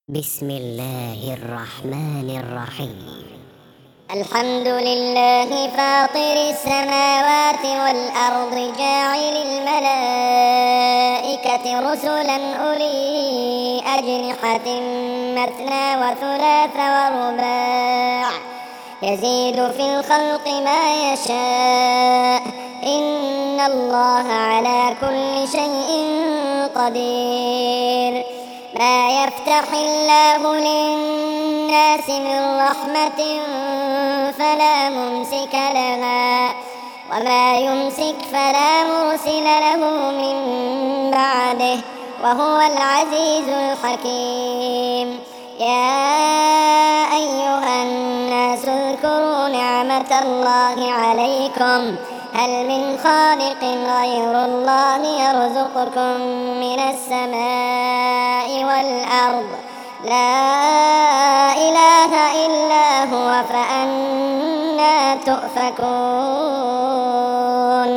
بسم الله الرحمن الرحيم. الحمد لله فاطر السماوات والأرض جاعل الملائكة رسلا أولي أجنحة مثنى وثلاث ورباع يزيد في الخلق ما يشاء إن الله على كل شيء قدير. ما يفتح الله للناس من رحمة فلا ممسك لها وما يمسك فلا مرسل له من بعده وهو العزيز الحكيم. يا أيها الناس اذكروا نعمة الله عليكم هل من خالق غير الله يرزقكم من السماء والأرض لا إله إلا هو فأنى تؤفكون.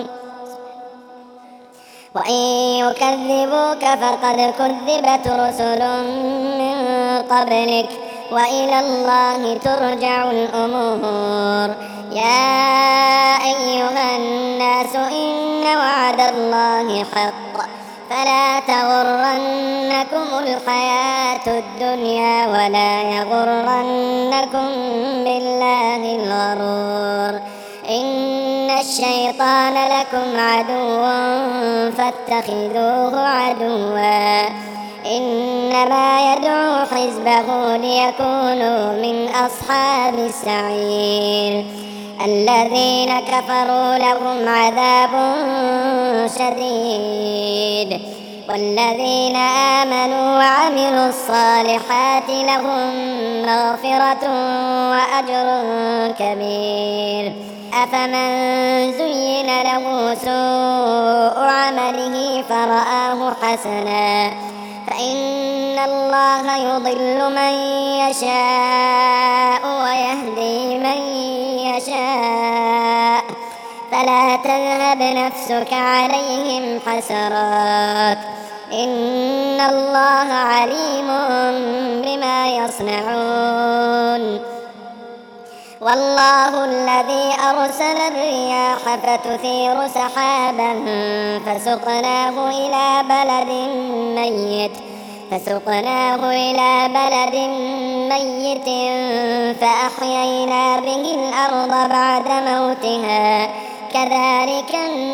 وإن يكذبوك فقد كذبت رسل من قبلك وإلى الله ترجع الأمور. يا أيها الناس إن وعد الله حق فلا تغرنكم الحياة الدنيا ولا يغرنكم بالله الغرور. إن الشيطان لكم عدو فاتخذوه عدوا إنما يدعو حزبه ليكونوا من أصحاب السعير. الذين كفروا لهم عذاب شديد والذين آمنوا وعملوا الصالحات لهم مغفرة وأجر كبير. أفمن زين له سوء عمله فرآه حسنا فإن الله يضل من يشاء ويهدي من يشاء فلا تذهب نفسك عليهم حسرات إن الله عليم بما يصنعون. والله الذي أرسل الرياح فتثير سحابا فسقناه إلى بلد ميت فأحيينا به الأرض بعد موتها كذلك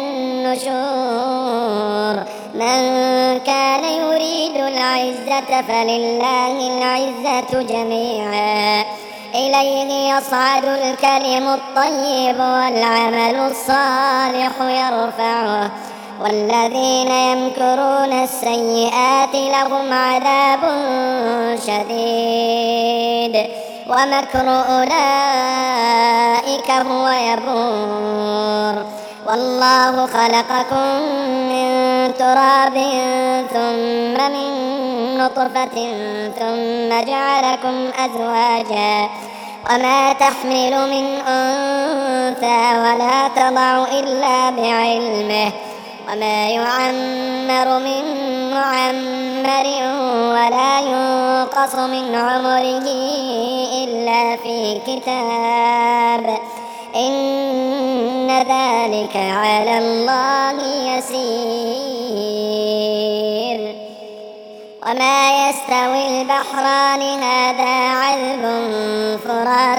النشور. من كان يريد العزة فلله العزة جميعا إليه يصعد الكلم الطيب والعمل الصالح يرفعه والذين يمكرون السيئات لهم عذاب شديد ومكر أولئك هو يبور. والله خلقكم من تراب ثم من نطفة ثم جعلكم أزواجا وما تحمل من أنثى ولا تضع إلا بعلمه وما يعمر من معمر ولا ينقص من عمره إلا في كتاب إن ذلك على الله يسير. وما يستوي البحران هذا عذب فرات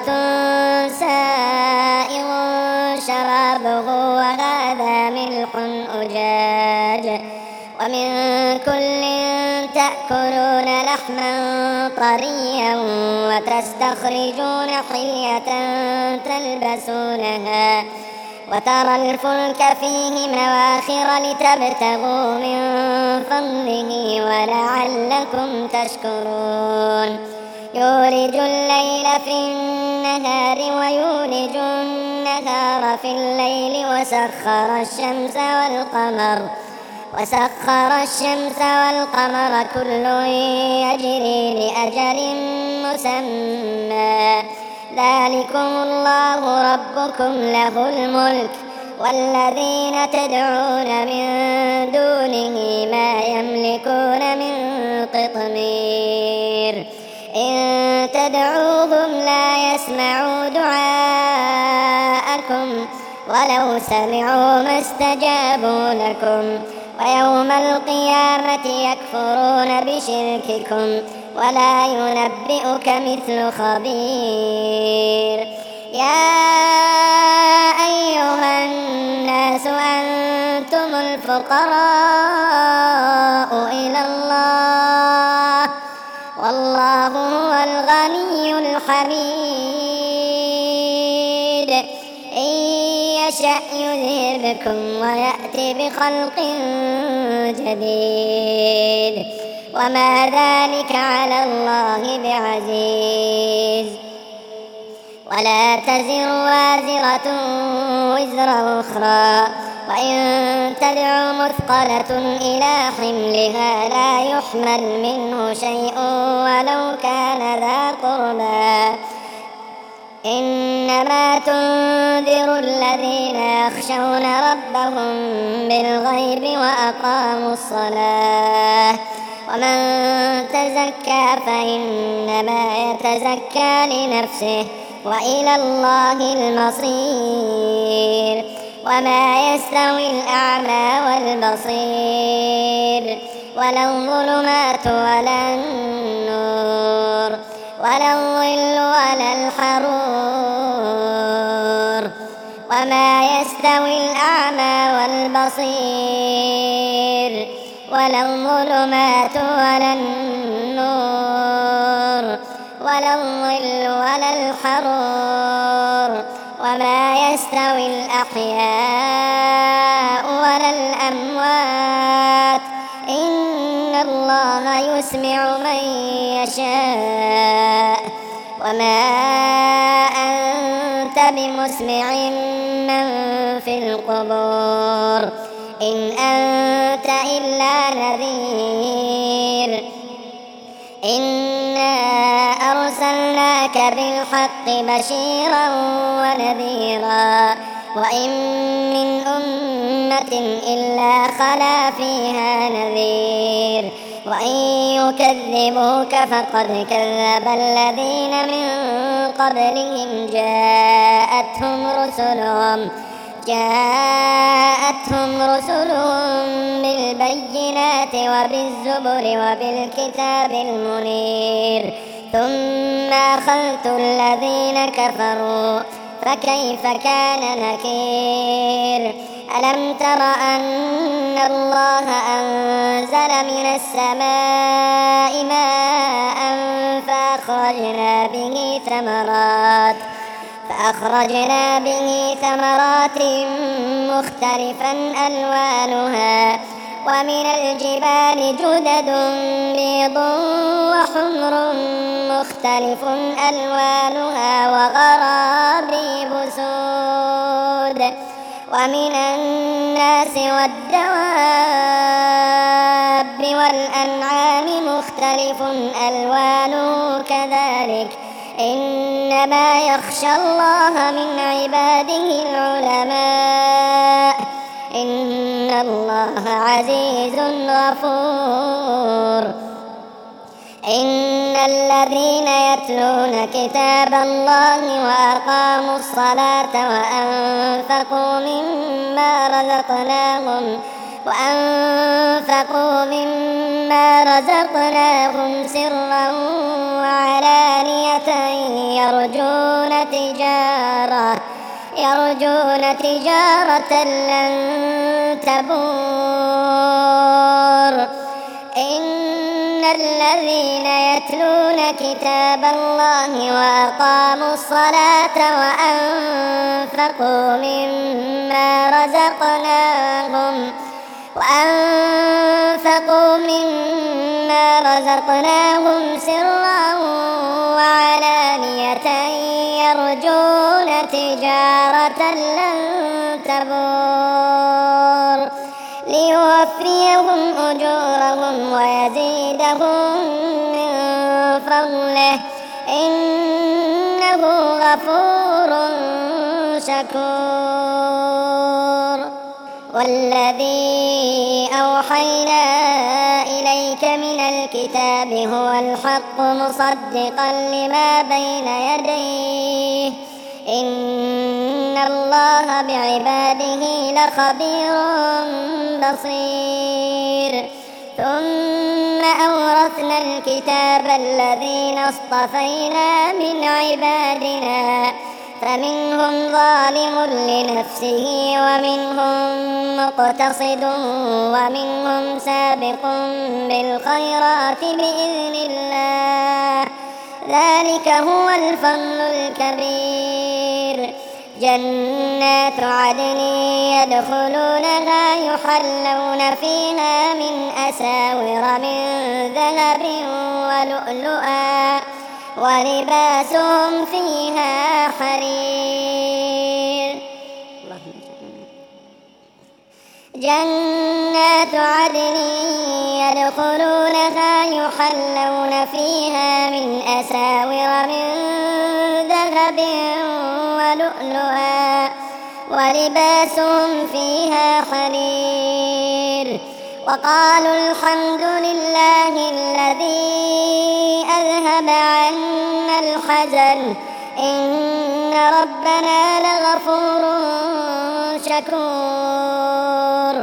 سائغ شرابه وهذا ملح أجاج ومن كل تأكلون لحما طريا وتستخرجون حلية تلبسونها وترى الفلك فيه مواخر لتبتغوا من فضله ولعلكم تشكرون. يولج الليل في النهار ويولج النهار في الليل وسخر الشمس والقمر كل يجري لأجل مسمى ذلكم الله ربكم له الملك والذين تدعون من دونه ما يملكون من قطمير. تدعوهم لا يسمعوا دعاءكم ولو سمعوا ما استجابوا لكم ويوم القيامة يكفرون بشرككم ولا ينبئك مثل خبير. يا أيها الناس أنتم الفقراء إلى الله والله هو الغني الحميد. إن يشأ يذهبكم ويأتي بخلق جديد وما ذلك على الله بعزيز. ولا تزر وازرة وزر أخرى وإن تدع مثقلة إلى حملها لا يحمل منه شيء ولو كان ذا قربى. إنما تنذر الذين يخشون ربهم بالغيب وأقاموا الصلاة ومن تزكى فإنما يتزكى لنفسه وإلى الله المصير. وما يستوي الأعمى والبصير ولا الظلمات ولا النور ولا الظل ولا الحرور. وما يستوي الأعمى والبصير ولا الظلمات ولا النور ولا الظل ولا الحرور. وما يستوي الأحياء ولا الأموات إن الله يسمع من يشاء وما أنت بمسمع من في القبور إن أنت إلا نذير. إنا أرسلناك بالحق بشيرا ونذيرا وإن من أمة إلا خلا فيها نذير وإن يكذبوك فقد كذب الذين من قبلهم جاءتهم رسلهم بالبينات وبالزبر وبالكتاب المنير ثم أخذت الذين كفروا فكيف كان نكير. ألم تر أن الله أنزل من السماء ماء فأخرجنا به ثمرات مختلفا ألوانها ومن الجبال جدد بيض وحمر مختلف ألوانها وغرابيب سود. ومن الناس والدواب والأنعام مختلف ألوانه كذلك إنما يخشى الله من عباده العلماء إن الله عزيز غفور. إن الذين يتلون كتاب الله وأقاموا الصلاة وأنفقوا مما رزقناهم سرا وعلانية يرجون تجارة لن تبور. إن الذين يتلون كتاب الله وأقاموا الصلاة وأنفقوا مما رزقناهم سرا وعلانية يرجون تجارة لن تبور ليوفيهم أجورهم ويزيدهم من فضله إنه غفور شكور. والذي أوحينا إليك من الكتاب الكتاب هو الحق مصدقا لما بين يديه إن الله بعباده لخبير بصير ثم أورثنا الكتاب الذين اصطفينا من عبادنا فمنهم ظالم لنفسه ومنهم مقتصد ومنهم سابق بالخيرات بإذن الله ذلك هو الفضل الكبير جنات عدن يدخلونها يحلون فيها من أساور من ذهب ولؤلؤا ولباسهم فيها حرير جنات عدن يدخلونها يحلون فيها من أساور من ذهب ولؤلؤا ولباسهم فيها حرير وقالوا الحمد لله الذي أذهب عنا الحزن إن ربنا لغفور شكور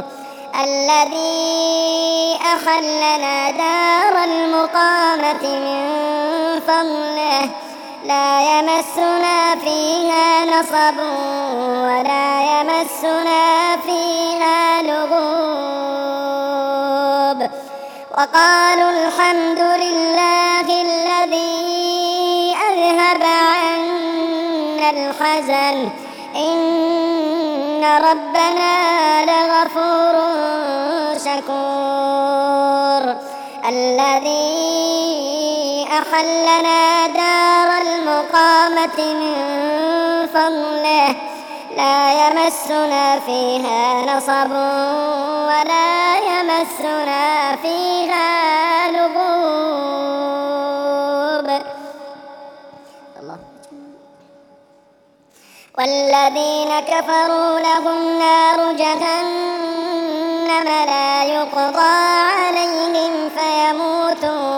الذي أحلنا دار المقامة من فضله لا يمسنا فيها نصب ولا يمسنا فيها لغوب وقالوا الحمد لله الذي أذهب عنا الحزن إن ربنا لغفور شكور الذي أحلنا دار المقامة من فضله لا يمسنا فيها نصب ولا يمسنا فيها لغوب والذين كفروا لهم نار جهنم لا يقضى عليهم فيموتوا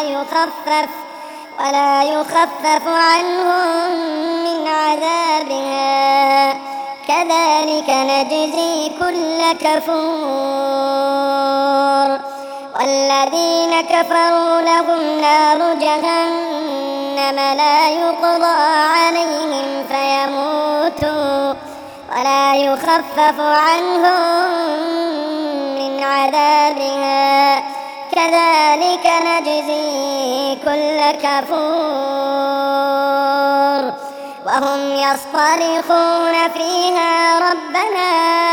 ولا يخفف عنهم من عذابها كذلك نجزي كل كفور والذين كفروا لهم نار جهنم لا يقضى عليهم فيموتوا ولا يخفف عنهم من عذابها كذلك نجزي كل كفور وهم يصطرخون فيها ربنا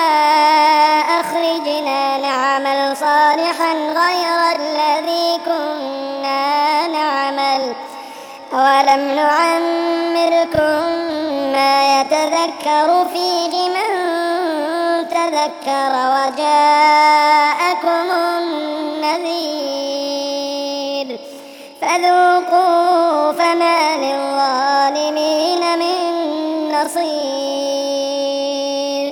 أخرجنا نعمل صالحا غير الذي كنا نعمل أولم نعمركم ما يتذكر فيه من تذكر وجاءكم النذير فذوقوا فما للظالمين من نصير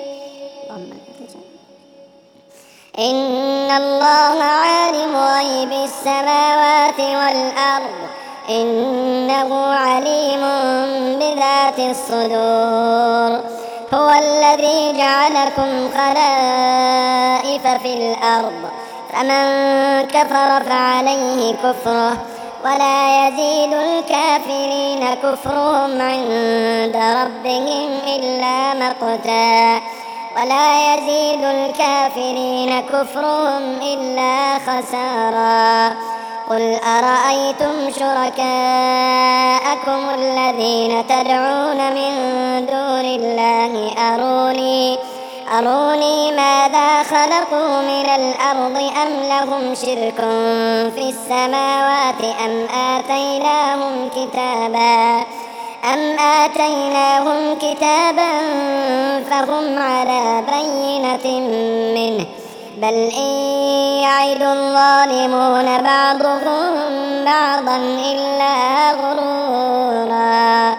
إن الله عالم غيب السماوات والأرض إنه عليم بذات الصدور هو الذي جعلكم خلائف في الأرض فمن كفر فعليه كفره ولا يزيد الكافرين كفرهم عند ربهم إلا مقتا ولا يزيد الكافرين كفرهم إلا خسارا قل أرأيتم شركاءكم الذين تدعون من دون الله أروني ماذا خلقوا من الأرض أم لهم شرك في السماوات أم آتيناهم كتابا فهم على بينة منه بل إن يعد الظالمون بعضهم بعضا إلا غرورا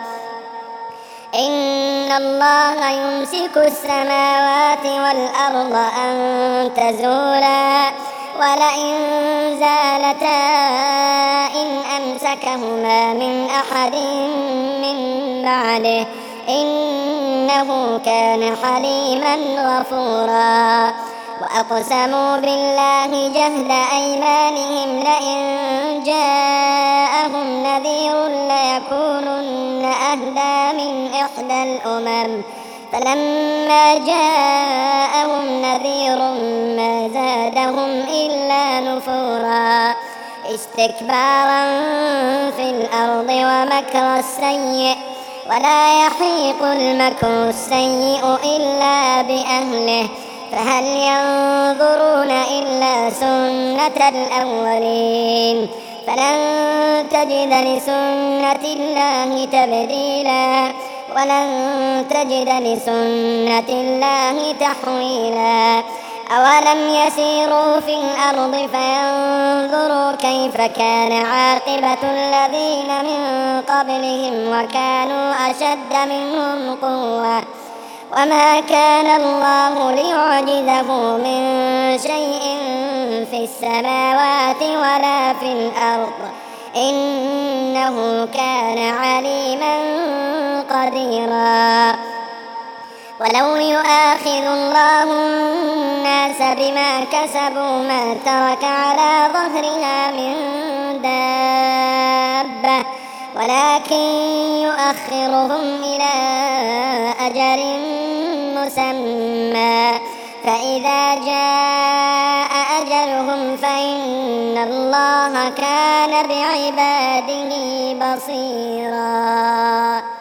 إن الله يمسك السماوات والأرض أن تزولا ولئن زالتا إن أمسكهما من أحد من بعده إنه كان حليما غفورا. وأقسموا بالله جهد أيمانهم لئن جاءهم نذير ليكونن أهدى من إحدى الأمم فلما جاءهم نذير ما زادهم إلا نفورا استكبارا في الأرض ومكر السيء ولا يحيق المكر السيء إلا بأهله فهل ينظرون إلا سنة الأولين فلن تجد لسنة الله تبديلا ولن تجد لسنة الله تحويلا. أولم يسيروا في الأرض فينظروا كيف كان عاقبة الذين من قبلهم وكانوا أشد منهم قوة وما كان الله ليعجزه من شيء في السماوات ولا في الأرض إنه كان عليما قديرا. ولو يؤاخذ الله الناس بما كسبوا ما ترك على ظهرها من دابة ولكن يؤخرهم إلى أجل مسمى فإذا جاء أجلهم فإن الله كان بعباده بصيرا.